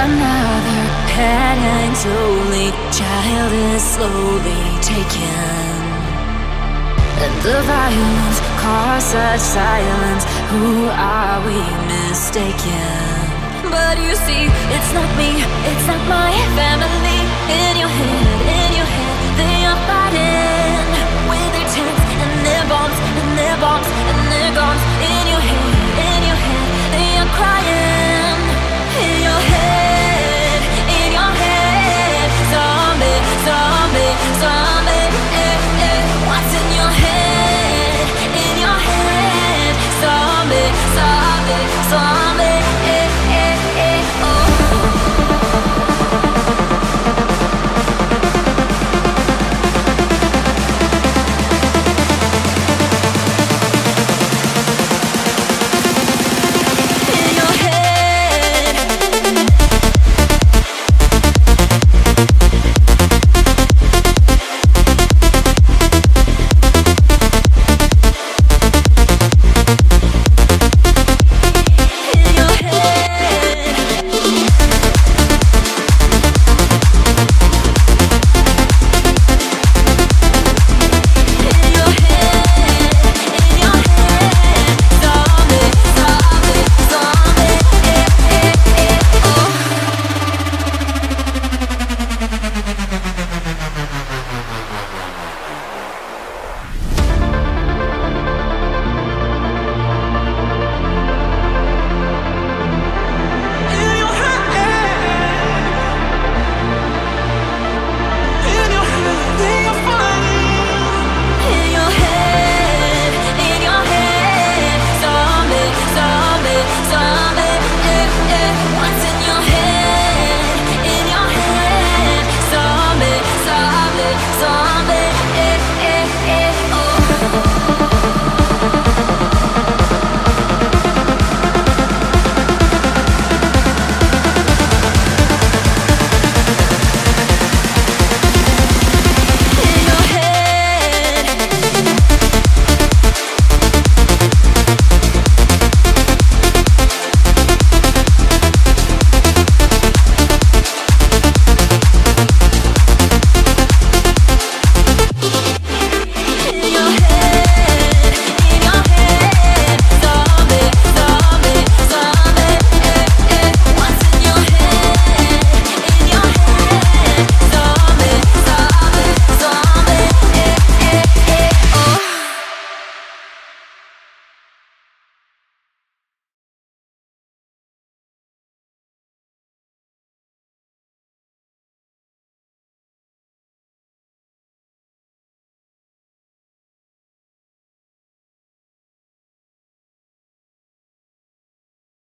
Another heading slowly, child is slowly taken. And the violence caused such silence. Who are we mistaken? But you see, it's not me, it's not my family. In your head, they are fighting with their tanks and their bombs and their bombs.